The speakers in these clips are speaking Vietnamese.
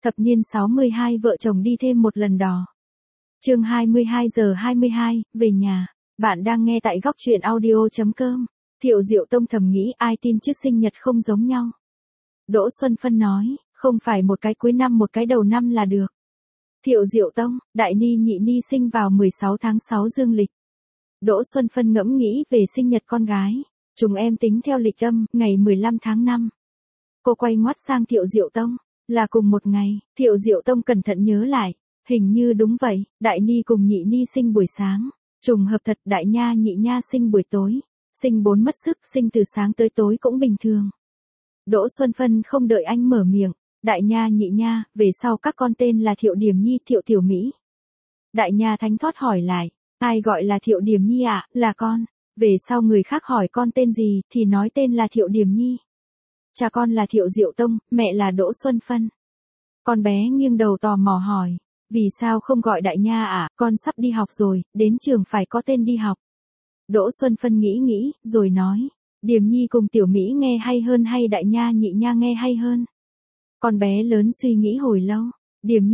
Thập niên 62 vợ chồng đi thêm một lần đò. Chương 22:22, về nhà. Bạn đang nghe tại góc truyện audio.com. Thiệu Diệu Tông thầm nghĩ ai tin chứ sinh nhật không giống nhau. Đỗ Xuân Phân nói, không phải một cái cuối năm một cái đầu năm là được. Thiệu Diệu Tông, Đại Ni Nhị Ni sinh vào 16 tháng 6 dương lịch. Đỗ Xuân Phân ngẫm nghĩ về sinh nhật con gái. Chúng em tính theo lịch âm, ngày 15 tháng 5. Cô quay ngoắt sang Thiệu Diệu Tông, là cùng một ngày. Thiệu Diệu Tông cẩn thận nhớ lại, hình như đúng vậy, Đại Ni cùng Nhị Ni sinh buổi sáng. Trùng hợp thật, Đại Nha Nhị Nha sinh buổi tối. Sinh 4 mất sức, sinh từ sáng tới tối cũng bình thường. Đỗ Xuân Phân không đợi anh mở miệng, Đại Nha Nhị Nha, về sau các con tên là Thiệu Điềm Nhi, Thiệu Tiểu Mỹ. Đại Nha thánh thót hỏi lại, ai gọi là Thiệu Điềm Nhi ạ? Là con. Về sau người khác hỏi con tên gì, thì nói tên là Thiệu Điềm Nhi. Cha con là Thiệu Diệu Tông, mẹ là Đỗ Xuân Phân. Con bé nghiêng đầu tò mò hỏi, vì sao không gọi Đại Nha ạ? Con sắp đi học rồi, đến trường phải có tên đi học. Đỗ Xuân Phân nghĩ, rồi nói, Điềm Nhi cùng Tiểu Mỹ nghe hay hơn hay Đại Nha Nhị Nha nghe hay hơn? Con bé lớn suy nghĩ hồi lâu, Điềm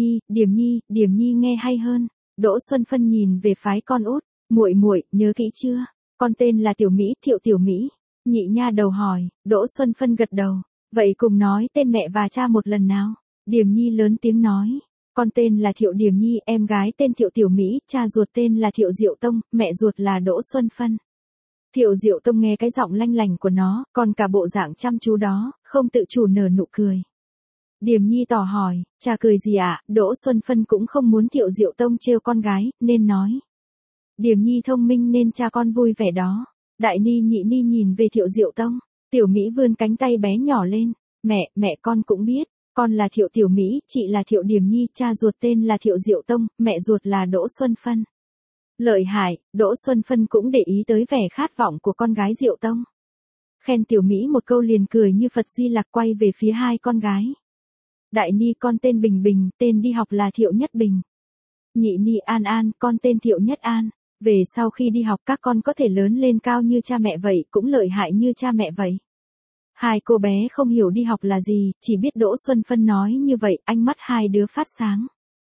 Nhi nghe hay hơn. Đỗ Xuân Phân nhìn về phái con út, muội nhớ kỹ chưa? Con tên là Tiểu Mỹ, Thiệu Tiểu Mỹ. Nhị Nha đầu hỏi, Đỗ Xuân Phân gật đầu, vậy cùng nói tên mẹ và cha một lần nào? Điềm Nhi lớn tiếng nói, con tên là Thiệu Điềm Nhi, em gái tên Thiệu Tiểu Mỹ, cha ruột tên là Thiệu Diệu Tông, mẹ ruột là Đỗ Xuân Phân. Thiệu Diệu Tông nghe cái giọng lanh lành của nó, còn cả bộ dạng chăm chú đó, không tự chủ nở nụ cười. Điềm Nhi tỏ hỏi, cha cười gì ạ? Đỗ Xuân Phân cũng không muốn Thiệu Diệu Tông trêu con gái, nên nói. Điềm Nhi thông minh nên cha con vui vẻ đó. Đại Ni Nhị Ni nhìn về Thiệu Diệu Tông, Tiểu Mỹ vươn cánh tay bé nhỏ lên, mẹ con cũng biết, con là Thiệu Tiểu Mỹ, chị là Thiệu Điềm Nhi, cha ruột tên là Thiệu Diệu Tông, mẹ ruột là Đỗ Xuân Phân. Lợi hại, Đỗ Xuân Phân cũng để ý tới vẻ khát vọng của con gái Diệu Tông. Khen Tiểu Mỹ một câu liền cười như Phật Di Lặc quay về phía hai con gái. Đại Ni con tên Bình Bình, tên đi học là Thiệu Nhất Bình. Nhị Ni An, con tên Thiệu Nhất An. Về sau khi đi học các con có thể lớn lên cao như cha mẹ vậy, cũng lợi hại như cha mẹ vậy. Hai cô bé không hiểu đi học là gì, chỉ biết Đỗ Xuân Phân nói như vậy, ánh mắt hai đứa phát sáng.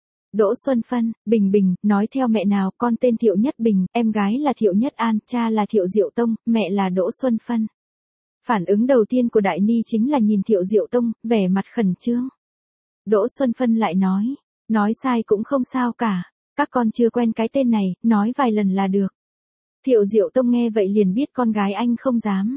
Đỗ Xuân Phân, Bình, nói theo mẹ nào, con tên Thiệu Nhất Bình, em gái là Thiệu Nhất An, cha là Thiệu Diệu Tông, mẹ là Đỗ Xuân Phân. Phản ứng đầu tiên của Đại Ni chính là nhìn Thiệu Diệu Tông, vẻ mặt khẩn trương. Đỗ Xuân Phân lại nói sai cũng không sao cả. Các con chưa quen cái tên này, nói vài lần là được. Thiệu Diệu Tông nghe vậy liền biết con gái anh không dám.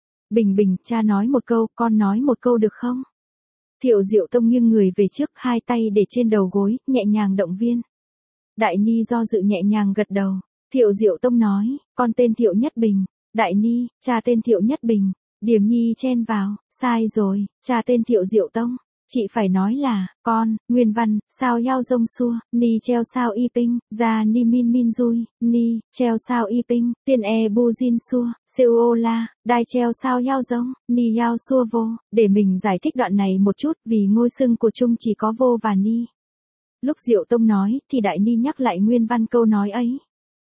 Bình, cha nói một câu, con nói một câu được không? Thiệu Diệu Tông nghiêng người về trước, hai tay để trên đầu gối, nhẹ nhàng động viên. Đại Ni do dự nhẹ nhàng gật đầu. Thiệu Diệu Tông nói, con tên Thiệu Nhất Bình. Đại Ni, cha tên Thiệu Nhất Bình. Điềm Nhi chen vào, sai rồi, cha tên Thiệu Diệu Tông. Chị phải nói là, con, nguyên văn, sao yao dông xua, ni treo sao y ping, ra ni min dui, ni, treo sao y ping, tiên e bu jin xua, siêu ô la, đai treo sao yao dông, ni yao xua vô, để mình giải thích đoạn này một chút, vì ngôi xưng của Trung chỉ có vô và ni. Lúc Diệu Tông nói, thì Đại Ni nhắc lại nguyên văn câu nói ấy.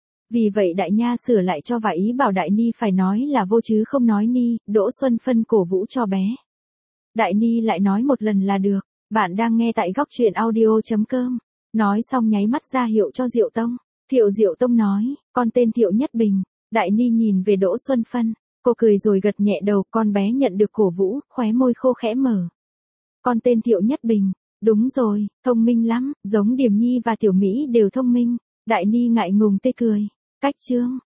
Vì vậy Đại Nha sửa lại cho và ý bảo Đại Ni phải nói là vô chứ không nói ni, Đỗ Xuân Phân cổ vũ cho bé. Đại Ni lại nói một lần là được, bạn đang nghe tại góc truyện audio.com. Nói xong nháy mắt ra hiệu cho Diệu Tông. Thiệu Diệu Tông nói, con tên Thiệu Nhất Bình. Đại Ni nhìn về Đỗ Xuân Phân, cô cười rồi gật nhẹ đầu, con bé nhận được cổ vũ, khóe môi khô khẽ mở. Con tên Thiệu Nhất Bình, đúng rồi, thông minh lắm, giống Điềm Nhi và Tiểu Mỹ đều thông minh. Đại Ni ngại ngùng tê cười. Cách chương.